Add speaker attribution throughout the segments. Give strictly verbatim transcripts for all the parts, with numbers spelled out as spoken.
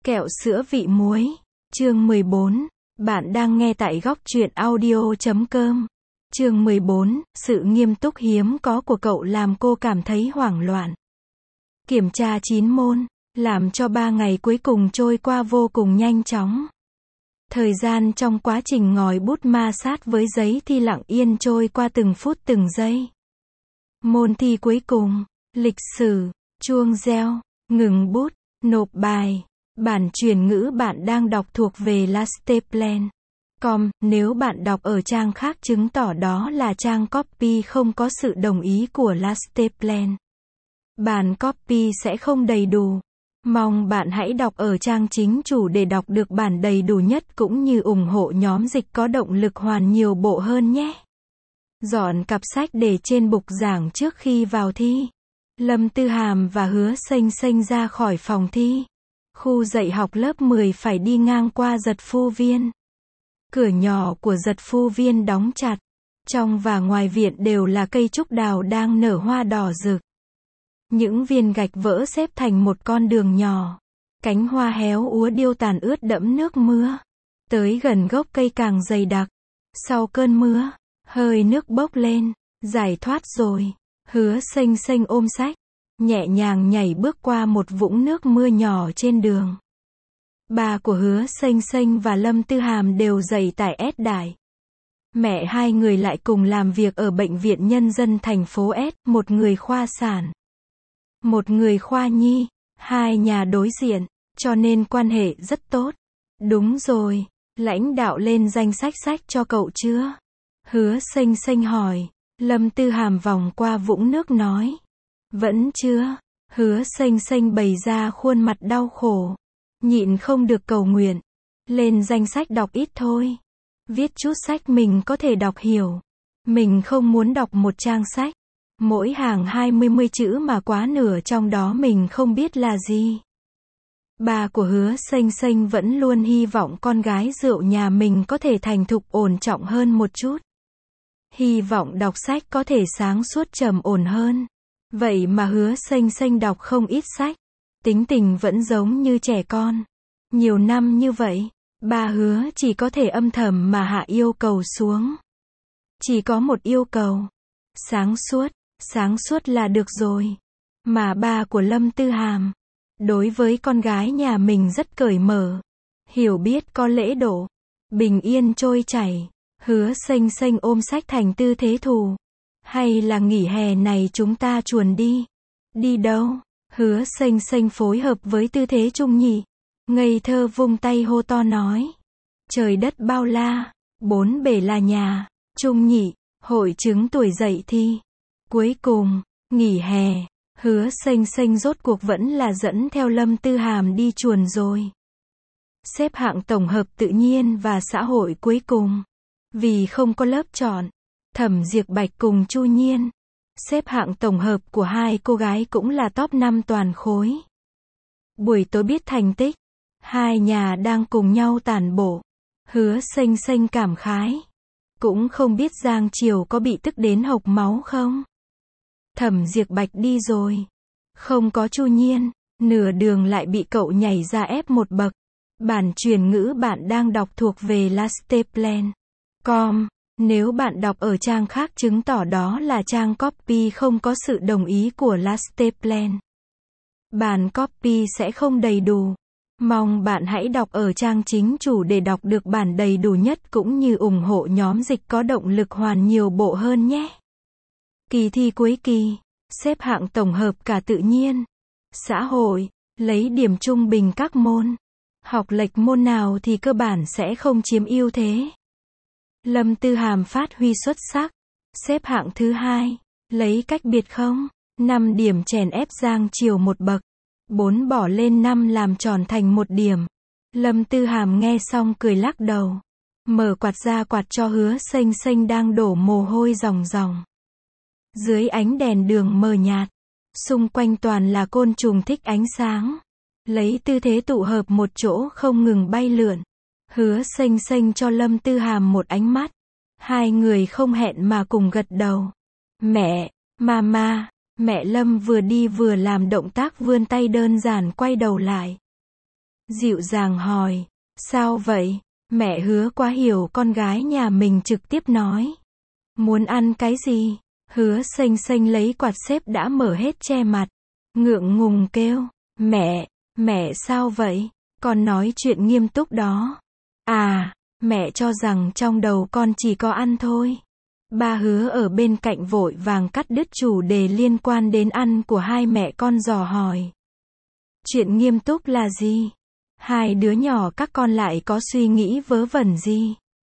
Speaker 1: Kẹo sữa vị muối. Chương mười bốn. Bạn đang nghe tại góc truyện audio chấm com. Chương mười bốn. Sự nghiêm túc hiếm có của cậu làm cô cảm thấy hoảng loạn. Kiểm tra chín môn, làm cho ba ngày cuối cùng trôi qua vô cùng nhanh chóng. Thời gian trong quá trình ngòi bút ma sát với giấy thi lặng yên trôi qua từng phút từng giây. Môn thi cuối cùng, lịch sử, chuông reo, ngừng bút, nộp bài. Bản truyền ngữ bạn đang đọc thuộc về lasteplan chấm com, nếu bạn đọc ở trang khác chứng tỏ đó là trang copy không có sự đồng ý của lasteplan. Bản copy sẽ không đầy đủ. Mong bạn hãy đọc ở trang chính chủ để đọc được bản đầy đủ nhất cũng như ủng hộ nhóm dịch có động lực hoàn nhiều bộ hơn nhé. Dọn cặp sách để trên bục giảng trước khi vào thi. Lâm Tư Hàm và Hứa Xênh Xênh ra khỏi phòng thi. Khu dạy học lớp mười phải đi ngang qua Giật Phu Viên. Cửa nhỏ của Giật Phu Viên đóng chặt. Trong và ngoài viện đều là cây trúc đào đang nở hoa đỏ rực. Những viên gạch vỡ xếp thành một con đường nhỏ. Cánh hoa héo úa điêu tàn ướt đẫm nước mưa. Tới gần gốc cây càng dày đặc. Sau cơn mưa, hơi nước bốc lên. Giải thoát rồi. Hứa Xênh Xênh ôm sách, nhẹ nhàng nhảy bước qua một vũng nước mưa nhỏ trên đường. Bà của Hứa Xênh Xênh và Lâm Tư Hàm đều dạy tại S Đại. Mẹ hai người lại cùng làm việc ở Bệnh viện Nhân dân thành phố S, một người khoa sản, một người khoa nhi, hai nhà đối diện, cho nên quan hệ rất tốt. Đúng rồi, lãnh đạo lên danh sách sách cho cậu chưa? Hứa Xênh Xênh hỏi. Lâm Tư Hàm vòng qua vũng nước nói. Vẫn chưa. Hứa Xênh Xênh bày ra khuôn mặt đau khổ. Nhịn không được cầu nguyện. Lên danh sách đọc ít thôi. Viết chút sách mình có thể đọc hiểu. Mình không muốn đọc một trang sách. Mỗi hàng hai mươi mươi chữ mà quá nửa trong đó mình không biết là gì. Bà của Hứa Xênh Xênh vẫn luôn hy vọng con gái rượu nhà mình có thể thành thục ổn trọng hơn một chút. Hy vọng đọc sách có thể sáng suốt trầm ổn hơn. Vậy mà Hứa Xênh Xênh đọc không ít sách. Tính tình vẫn giống như trẻ con. Nhiều năm như vậy, bà Hứa chỉ có thể âm thầm mà hạ yêu cầu xuống. Chỉ có một yêu cầu. Sáng suốt, sáng suốt là được rồi. Mà bà của Lâm Tư Hàm, đối với con gái nhà mình rất cởi mở. Hiểu biết có lễ độ. Bình yên trôi chảy. Hứa Xênh Xênh ôm sách thành tư thế thù. Hay là nghỉ hè này chúng ta chuồn đi? Đi đâu? Hứa Xênh Xênh phối hợp với tư thế Trung Nhị. Ngây thơ vung tay hô to nói. Trời đất bao la, bốn bể là nhà. Trung Nhị, hội chứng tuổi dậy thi. Cuối cùng, nghỉ hè, Hứa Xênh Xênh rốt cuộc vẫn là dẫn theo Lâm Tư Hàm đi chuồn rồi. Xếp hạng tổng hợp tự nhiên và xã hội cuối cùng. Vì không có lớp chọn, Thẩm Diệp Bạch cùng Chu Nhiên. Xếp hạng tổng hợp của hai cô gái cũng là top năm toàn khối. Buổi tối biết thành tích, hai nhà đang cùng nhau tản bộ. Hứa Xênh Xênh cảm khái. Cũng không biết Giang Triều có bị tức đến hộc máu không? Thẩm Diệp Bạch đi rồi. Không có Chu Nhiên, nửa đường lại bị cậu nhảy ra ép một bậc. Bản truyền ngữ bạn đang đọc thuộc về lasteplan chấm com, nếu bạn đọc ở trang khác chứng tỏ đó là trang copy không có sự đồng ý của lasteplan. Bản copy sẽ không đầy đủ. Mong bạn hãy đọc ở trang chính chủ để đọc được bản đầy đủ nhất cũng như ủng hộ nhóm dịch có động lực hoàn nhiều bộ hơn nhé. Kỳ thi cuối kỳ, xếp hạng tổng hợp cả tự nhiên, xã hội, lấy điểm trung bình các môn. Học lệch môn nào thì cơ bản sẽ không chiếm ưu thế. Lâm Tư Hàm phát huy xuất sắc. Xếp hạng thứ hai. Lấy cách biệt không? năm điểm chèn ép Giang Triều một bậc. bốn bỏ lên năm làm tròn thành một điểm. Lâm Tư Hàm nghe xong cười lắc đầu. Mở quạt ra quạt cho Hứa Xênh Xênh đang đổ mồ hôi ròng ròng. Dưới ánh đèn đường mờ nhạt. Xung quanh toàn là côn trùng thích ánh sáng. Lấy tư thế tụ hợp một chỗ không ngừng bay lượn. Hứa Xênh Xênh cho Lâm Tư Hàm một ánh mắt. Hai người không hẹn mà cùng gật đầu. Mẹ, mama, mẹ Lâm vừa đi vừa làm động tác vươn tay đơn giản quay đầu lại. dịu dàng hỏi, sao vậy? Mẹ Hứa quá hiểu con gái nhà mình, trực tiếp nói, muốn ăn cái gì? Hứa Xanh Xanh lấy quạt xếp đã mở hết che mặt, ngượng ngùng kêu, mẹ, mẹ sao vậy? Con nói chuyện nghiêm túc đó. À, mẹ cho rằng trong đầu con chỉ có ăn thôi. Ba Hứa ở bên cạnh vội vàng cắt đứt chủ đề liên quan đến ăn của hai mẹ con, dò hỏi. Chuyện nghiêm túc là gì? Hai đứa nhỏ các con lại có suy nghĩ vớ vẩn gì?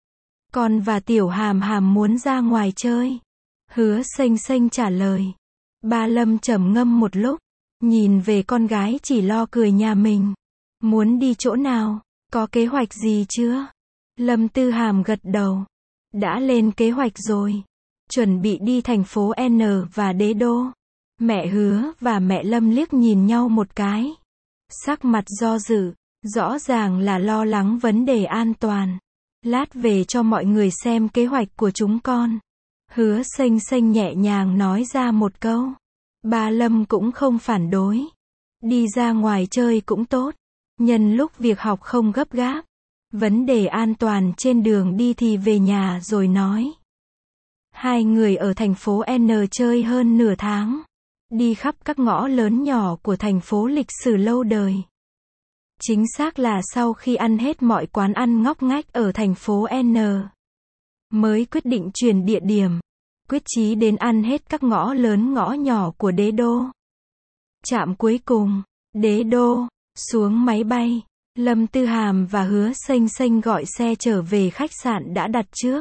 Speaker 1: Con và Tiểu Hàm Hàm muốn ra ngoài chơi. Hứa Xanh Xanh trả lời. Ba Lâm trầm ngâm một lúc, nhìn về con gái chỉ lo cười nhà mình. Muốn đi chỗ nào? Có kế hoạch gì chưa? Lâm Tư Hàm gật đầu. Đã lên kế hoạch rồi. Chuẩn bị đi thành phố N và Đế Đô. Mẹ Hứa và mẹ Lâm liếc nhìn nhau một cái. Sắc mặt do dự, rõ ràng là lo lắng vấn đề an toàn. Lát về cho mọi người xem kế hoạch của chúng con. Hứa Xanh Xanh nhẹ nhàng nói ra một câu. Ba Lâm cũng không phản đối. Đi ra ngoài chơi cũng tốt. Nhân lúc việc học không gấp gáp. Vấn đề an toàn trên đường đi thì về nhà rồi nói. Hai người ở thành phố N chơi hơn nửa tháng. Đi khắp các ngõ lớn nhỏ của thành phố lịch sử lâu đời. Chính xác là sau khi ăn hết mọi quán ăn ngóc ngách ở thành phố N, mới quyết định chuyển địa điểm. Quyết chí đến ăn hết các ngõ lớn ngõ nhỏ của Đế Đô. Trạm cuối cùng, Đế Đô, xuống máy bay. Lâm Tư Hàm và Hứa Xanh Xanh gọi xe trở về khách sạn đã đặt trước.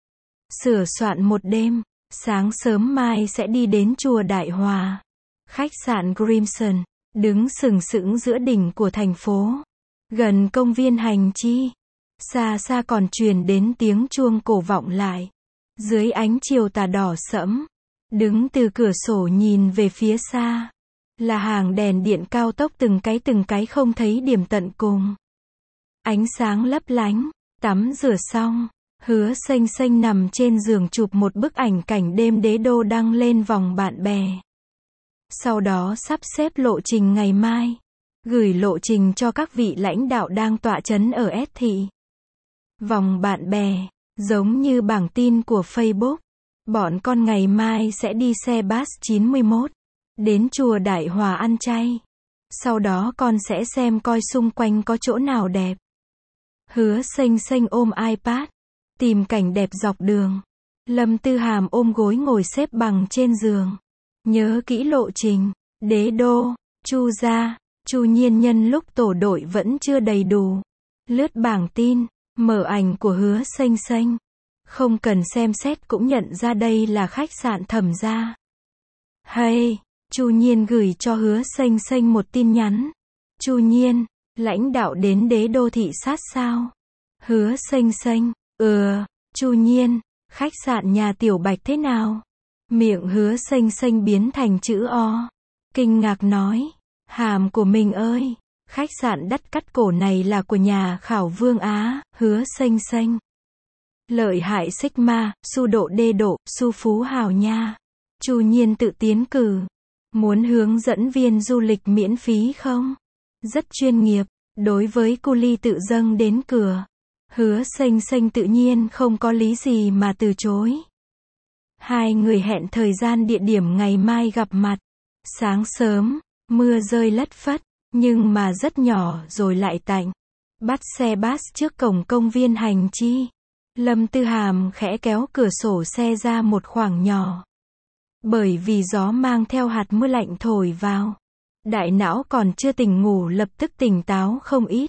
Speaker 1: Sửa soạn một đêm, sáng sớm mai sẽ đi đến chùa Đại Hòa. Khách sạn Grimson, đứng sừng sững giữa đỉnh của thành phố, gần công viên Hành Chi. Xa xa còn truyền đến tiếng chuông cổ vọng lại. Dưới ánh chiều tà đỏ sẫm, đứng từ cửa sổ nhìn về phía xa, là hàng đèn điện cao tốc từng cái từng cái không thấy điểm tận cùng. Ánh sáng lấp lánh, tắm rửa xong, Hứa Xanh Xanh nằm trên giường chụp một bức ảnh cảnh đêm Đế Đô đăng lên vòng bạn bè. Sau đó sắp xếp lộ trình ngày mai, gửi lộ trình cho các vị lãnh đạo đang tọa chấn ở S thị. Vòng bạn bè, giống như bảng tin của Facebook. Bọn con ngày mai sẽ đi xe bus chín mươi mốt, đến chùa Đại Hòa ăn chay. Sau đó con sẽ xem coi xung quanh có chỗ nào đẹp. Hứa Xanh Xanh ôm iPad, tìm cảnh đẹp dọc đường. Lâm Tư Hàm ôm gối ngồi xếp bằng trên giường. Nhớ kỹ lộ trình, Đế Đô, Chu gia, Chu Nhiên nhân lúc tổ đội vẫn chưa đầy đủ. Lướt bảng tin, mở ảnh của Hứa Xanh Xanh. Không cần xem xét cũng nhận ra đây là khách sạn Thẩm gia. Hay, Chu Nhiên gửi cho Hứa Xanh Xanh một tin nhắn. Chu Nhiên, lãnh đạo đến Đế Đô thị sát sao? Hứa Xanh Xanh, ừ, Chu Nhiên, khách sạn nhà Tiểu Bạch thế nào? Miệng Hứa Xanh Xanh biến thành chữ O. Kinh ngạc nói, Hàm của mình ơi, khách sạn đắt cắt cổ này là của nhà khảo Vương Á. Hứa Xanh Xanh, lợi hại Sigma, su độ đê độ, su phú hào nha. Chu Nhiên tự tiến cử. Muốn hướng dẫn viên du lịch miễn phí không? Rất chuyên nghiệp, đối với cu ly tự dâng đến cửa. Hứa Xanh Xanh tự nhiên không có lý gì mà từ chối. Hai người hẹn thời gian địa điểm ngày mai gặp mặt. Sáng sớm, mưa rơi lất phất, nhưng mà rất nhỏ rồi lại tạnh. Bắt xe bus trước cổng công viên Hành Chi. Lâm Tư Hàm khẽ kéo cửa sổ xe ra một khoảng nhỏ. Bởi vì gió mang theo hạt mưa lạnh thổi vào. Đại não còn chưa tỉnh ngủ lập tức tỉnh táo không ít.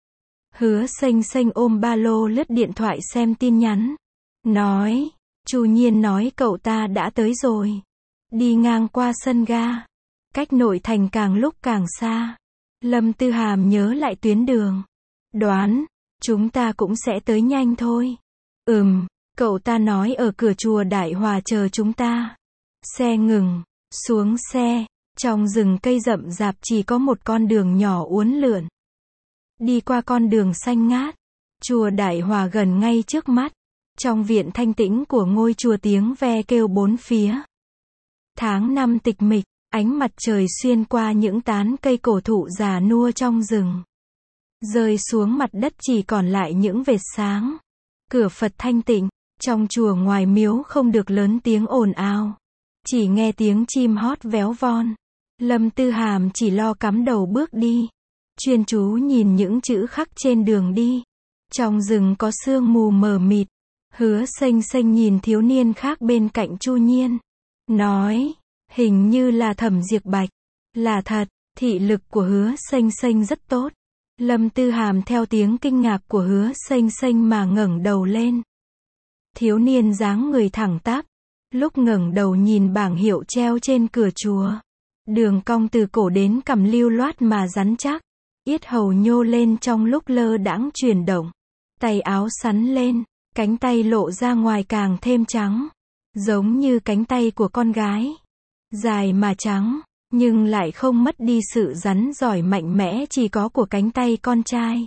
Speaker 1: Hứa Xanh Xanh ôm ba lô lướt điện thoại xem tin nhắn. Nói, Chu Nhiên nói cậu ta đã tới rồi. Đi ngang qua sân ga. Cách nội thành càng lúc càng xa. Lâm Tư Hàm nhớ lại tuyến đường. Đoán, chúng ta cũng sẽ tới nhanh thôi. Ừm, cậu ta nói ở cửa chùa Đại Hòa chờ chúng ta. Xe ngừng, xuống xe, trong rừng cây rậm rạp chỉ có một con đường nhỏ uốn lượn. Đi qua con đường xanh ngát, chùa Đại Hòa gần ngay trước mắt. Trong viện thanh tĩnh của ngôi chùa tiếng ve kêu bốn phía. Tháng năm tịch mịch, ánh mặt trời xuyên qua những tán cây cổ thụ già nua trong rừng. rơi xuống mặt đất chỉ còn lại những vệt sáng. Cửa Phật thanh tịnh, trong chùa ngoài miếu không được lớn tiếng ồn ào. Chỉ nghe tiếng chim hót véo von. Lâm Tư Hàm chỉ lo cắm đầu bước đi. Chuyên chú nhìn những chữ khắc trên đường đi. Trong rừng có sương mù mờ mịt. Hứa Xanh Xanh nhìn thiếu niên khác bên cạnh Chu Nhiên. Nói, hình như là Thẩm Diệp Bạch. Là thật, thị lực của Hứa Xanh Xanh rất tốt. Lâm Tư Hàm theo tiếng kinh ngạc của Hứa Xanh Xanh mà ngẩng đầu lên. Thiếu niên dáng người thẳng tắp. Lúc ngẩng đầu nhìn bảng hiệu treo trên cửa chùa. Đường cong từ cổ đến cằm lưu loát mà rắn chắc. Yết hầu nhô lên trong lúc lơ đãng chuyển động. Tay áo sắn lên, cánh tay lộ ra ngoài càng thêm trắng. Giống như cánh tay của con gái. Dài mà trắng, nhưng lại không mất đi sự rắn giỏi mạnh mẽ chỉ có của cánh tay con trai.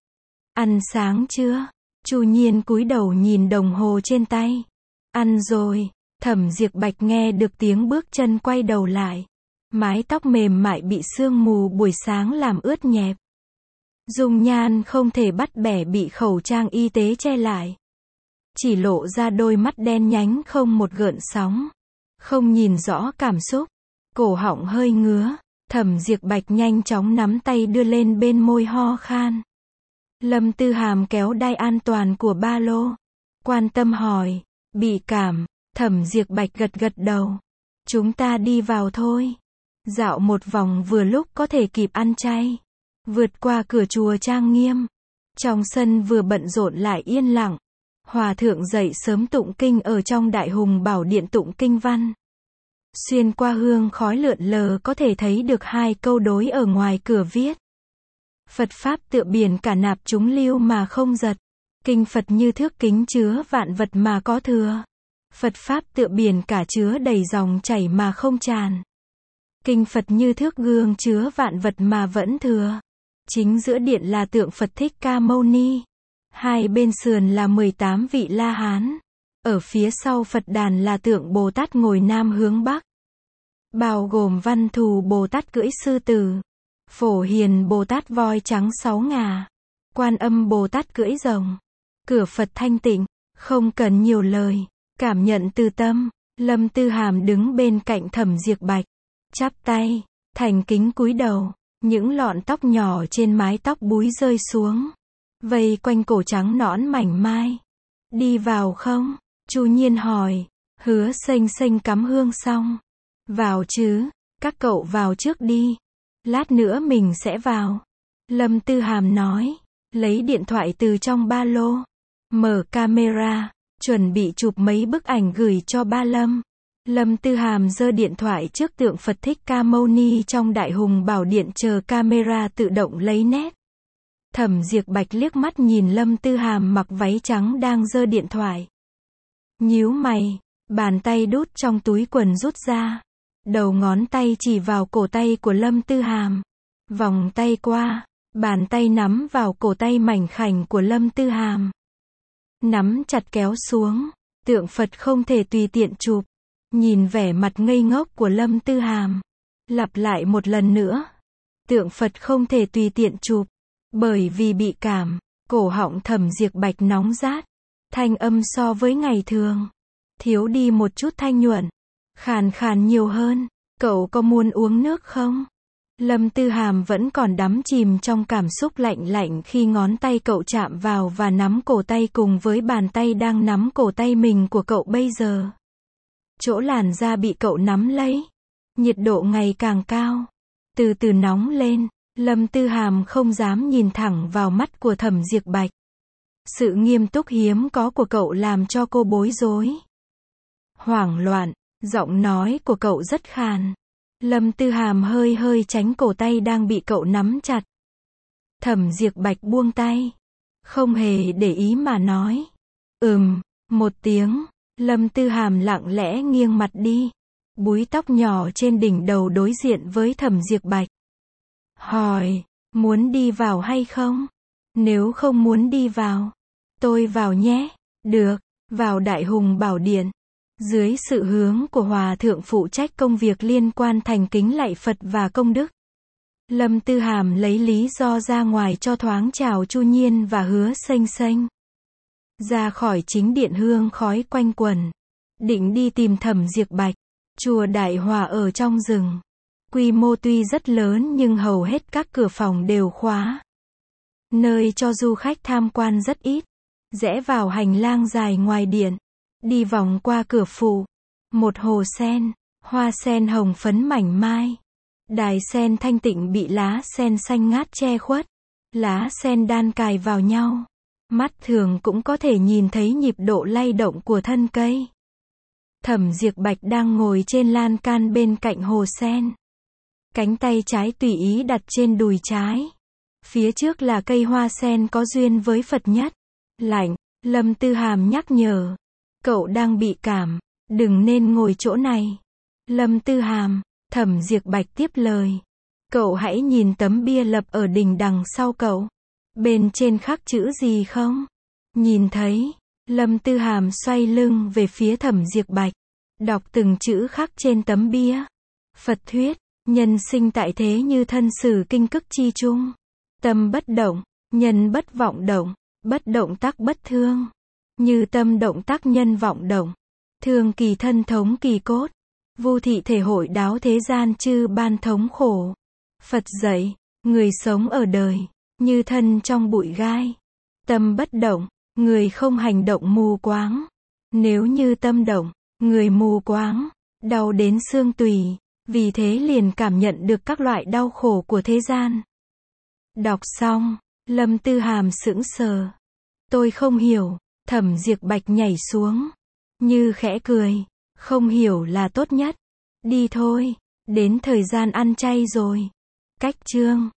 Speaker 1: Ăn sáng chưa? Chu Nhiên cúi đầu nhìn đồng hồ trên tay. Ăn rồi. Thẩm Diệp Bạch nghe được tiếng bước chân quay đầu lại. Mái tóc mềm mại bị sương mù buổi sáng làm ướt nhẹp. Dung nhan không thể bắt bẻ bị khẩu trang y tế che lại. Chỉ lộ ra đôi mắt đen nhánh không một gợn sóng. Không nhìn rõ cảm xúc. Cổ họng hơi ngứa. Thẩm Diệp Bạch nhanh chóng nắm tay đưa lên bên môi ho khan. Lâm Tư Hàm kéo đai an toàn của ba lô. Quan tâm hỏi. Bị cảm. Thẩm Diệp Bạch gật gật đầu. Chúng ta đi vào thôi. Dạo một vòng vừa lúc có thể kịp ăn chay. Vượt qua cửa chùa trang nghiêm. Trong sân vừa bận rộn lại yên lặng. Hòa thượng dậy sớm tụng kinh ở trong Đại Hùng Bảo Điện tụng kinh văn. Xuyên qua hương khói lượn lờ có thể thấy được hai câu đối ở ngoài cửa viết. Phật Pháp tựa biển cả nạp chúng lưu mà không giật. Kinh Phật như thước kính chứa vạn vật mà có thừa. Phật Pháp tựa biển cả chứa đầy dòng chảy mà không tràn. Kinh Phật như thước gương chứa vạn vật mà vẫn thừa. Chính giữa điện là tượng Phật Thích Ca Mâu Ni. Hai bên sườn là mười tám vị La Hán. Ở phía sau Phật đàn là tượng Bồ Tát ngồi nam hướng bắc. Bao gồm Văn Thù Bồ Tát cưỡi sư tử. Phổ Hiền Bồ Tát voi trắng sáu ngà. Quan Âm Bồ Tát cưỡi rồng. Cửa Phật thanh tịnh, không cần nhiều lời. Cảm nhận từ tâm. Lâm Tư Hàm đứng bên cạnh Thẩm Diệp Bạch. Chắp tay, thành kính cúi đầu. Những lọn tóc nhỏ trên mái tóc búi rơi xuống. Vây quanh cổ trắng nõn mảnh mai. Đi vào không? Chu Nhiên hỏi. Hứa Xanh Xanh cắm hương xong. Vào chứ, các cậu vào trước đi. Lát nữa mình sẽ vào. Lâm Tư Hàm nói. Lấy điện thoại từ trong ba lô. Mở camera. Chuẩn bị chụp mấy bức ảnh gửi cho ba Lâm. Lâm Tư Hàm giơ điện thoại trước tượng Phật Thích Ca Mâu Ni trong Đại Hùng Bảo Điện chờ camera tự động lấy nét. Thẩm Diệp Bạch liếc mắt nhìn Lâm Tư Hàm mặc váy trắng đang giơ điện thoại. Nhíu mày, bàn tay đút trong túi quần rút ra. Đầu ngón tay chỉ vào cổ tay của Lâm Tư Hàm. Vòng tay qua, bàn tay nắm vào cổ tay mảnh khảnh của Lâm Tư Hàm. Nắm chặt kéo xuống, tượng Phật không thể tùy tiện chụp. Nhìn vẻ mặt ngây ngốc của Lâm Tư Hàm. Lặp lại một lần nữa. Tượng Phật không thể tùy tiện chụp. Bởi vì bị cảm, cổ họng Thẩm Diệp Bạch nóng rát. Thanh âm so với ngày thường. Thiếu đi một chút thanh nhuận. Khàn khàn nhiều hơn. Cậu có muốn uống nước không? Lâm Tư Hàm vẫn còn đắm chìm trong cảm xúc lạnh lạnh khi ngón tay cậu chạm vào và nắm cổ tay cùng với bàn tay đang nắm cổ tay mình của cậu bây giờ. Chỗ làn da bị cậu nắm lấy. Nhiệt độ ngày càng cao. Từ từ nóng lên. Lâm Tư Hàm không dám nhìn thẳng vào mắt của Thẩm Diệp Bạch. Sự nghiêm túc hiếm có của cậu làm cho cô bối rối. Hoảng loạn, giọng nói của cậu rất khàn. Lâm Tư Hàm hơi hơi tránh cổ tay đang bị cậu nắm chặt. Thẩm Diệp Bạch buông tay. Không hề để ý mà nói. Ừm, một tiếng. Lâm Tư Hàm lặng lẽ nghiêng mặt đi. Búi tóc nhỏ trên đỉnh đầu đối diện với Thẩm Diệp Bạch. Hỏi, muốn đi vào hay không? Nếu không muốn đi vào, tôi vào nhé. Được, vào Đại Hùng Bảo Điện. Dưới sự hướng của Hòa Thượng phụ trách công việc liên quan thành kính lạy Phật và công đức. Lâm Tư Hàm lấy lý do ra ngoài cho thoáng chào Chu Nhiên và Hứa Xênh Xênh. Ra khỏi chính điện hương khói quanh quẩn. Định đi tìm Thẩm Diệp Bạch. Chùa Đại Hòa ở trong rừng. Quy mô tuy rất lớn nhưng hầu hết các cửa phòng đều khóa. Nơi cho du khách tham quan rất ít. Rẽ vào hành lang dài ngoài điện. Đi vòng qua cửa phụ. Một hồ sen, hoa sen hồng phấn mảnh mai. Đài sen thanh tịnh bị lá sen xanh ngát che khuất. Lá sen đan cài vào nhau. Mắt thường cũng có thể nhìn thấy nhịp độ lay động của thân cây. Thẩm Diệp Bạch đang ngồi trên lan can bên cạnh hồ sen. Cánh tay trái tùy ý đặt trên đùi trái. Phía trước là cây hoa sen có duyên với Phật nhất. Lạnh, Lâm Tư Hàm nhắc nhở. Cậu đang bị cảm, đừng nên ngồi chỗ này. Lâm Tư Hàm, Thẩm Diệp Bạch tiếp lời. Cậu hãy nhìn tấm bia lập ở đỉnh đằng sau cậu. Bên trên khắc chữ gì không? Nhìn thấy. Lâm Tư Hàm xoay lưng về phía Thẩm Diệp Bạch. Đọc từng chữ khắc trên tấm bia. Phật thuyết, nhân sinh tại thế như thân sử kinh cức chi chung. Tâm bất động, nhân bất vọng động. Bất động tắc bất thương. Như tâm động tắc nhân vọng động. Thương kỳ thân thống kỳ cốt. Vu thị thể hội đáo thế gian chư ban thống khổ. Phật dạy, người sống ở đời, như thân trong bụi gai. Tâm bất động, người không hành động mù quáng. Nếu như tâm động, người mù quáng, đau đến xương tủy, vì thế liền cảm nhận được các loại đau khổ của thế gian. Đọc xong, Lâm Tư Hàm sững sờ. Tôi không hiểu. Thẩm Diệp Bạch nhảy xuống. Như khẽ cười. Không hiểu là tốt nhất. Đi thôi. Đến thời gian ăn chay rồi. Cách chương.